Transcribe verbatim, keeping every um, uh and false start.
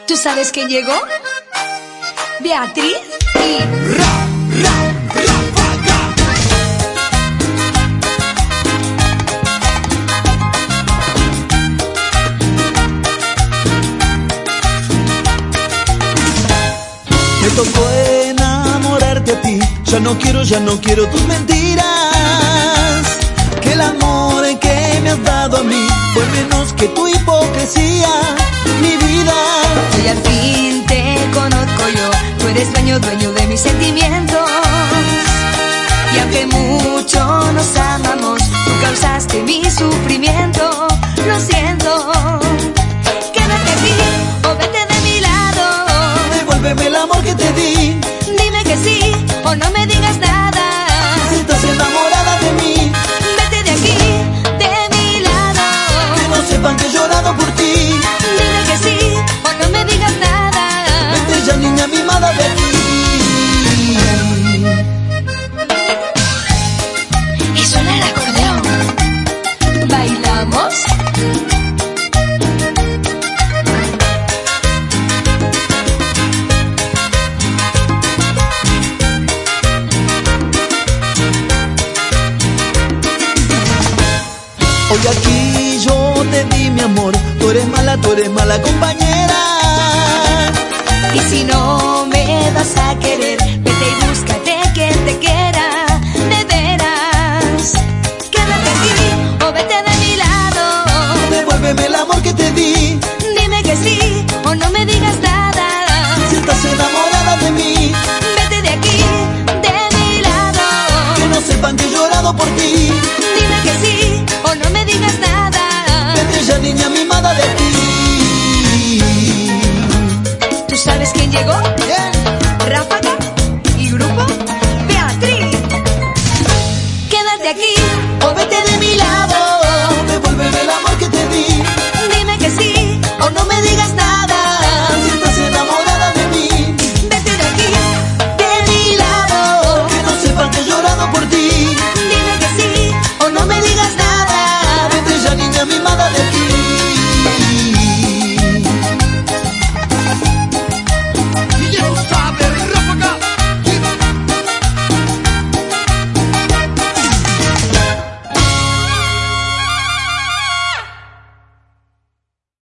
¿Tú sabes quién llegó? Beatriz y... Ra, ra, ráfaga. Me tocó enamorarte a ti. Ya no quiero, ya no quiero tus mentiras. Que el amor que me has dado a mí fue menos que tu hipocresía, mi vida. Hoy al fin te conozco yo. Tú eres dueño, dueño de mis sentimientos. Y aunque mucho nos amamos, tú causaste mi sufrimiento. Lo siento. Quédate aquí o vete de mi lado. Devuélveme el amor que te di. Dime que sí o no me digas nada. Si estás enamorada de mí, vete de aquí, de mi lado. Que no sepan que he llorado por ti. Dime que sí o no me digas nada. Vete ya, niña mimada, de aquí. Y suena el acordeón. ¿Bailamos? Hoy aquí yo te di mi amor. Tú eres mala, tú eres mala compañera. Y si no me vas a querer, vete y búscate quien te quiera. De veras. Quédate aquí o vete de mi lado. Devuélveme el amor que te di. Dime que sí o no me digas nada. Si estás enamorada de mí, vete de aquí, de mi lado. Que no sepan que he llorado por ti. Dime que sí o no me digas nada. Vete ya, niña mimada, de aquí. ¿Tú sabes quién llegó? Bien. Ráfaga y grupo Beatriz. Quédate aquí O vete de mi lado.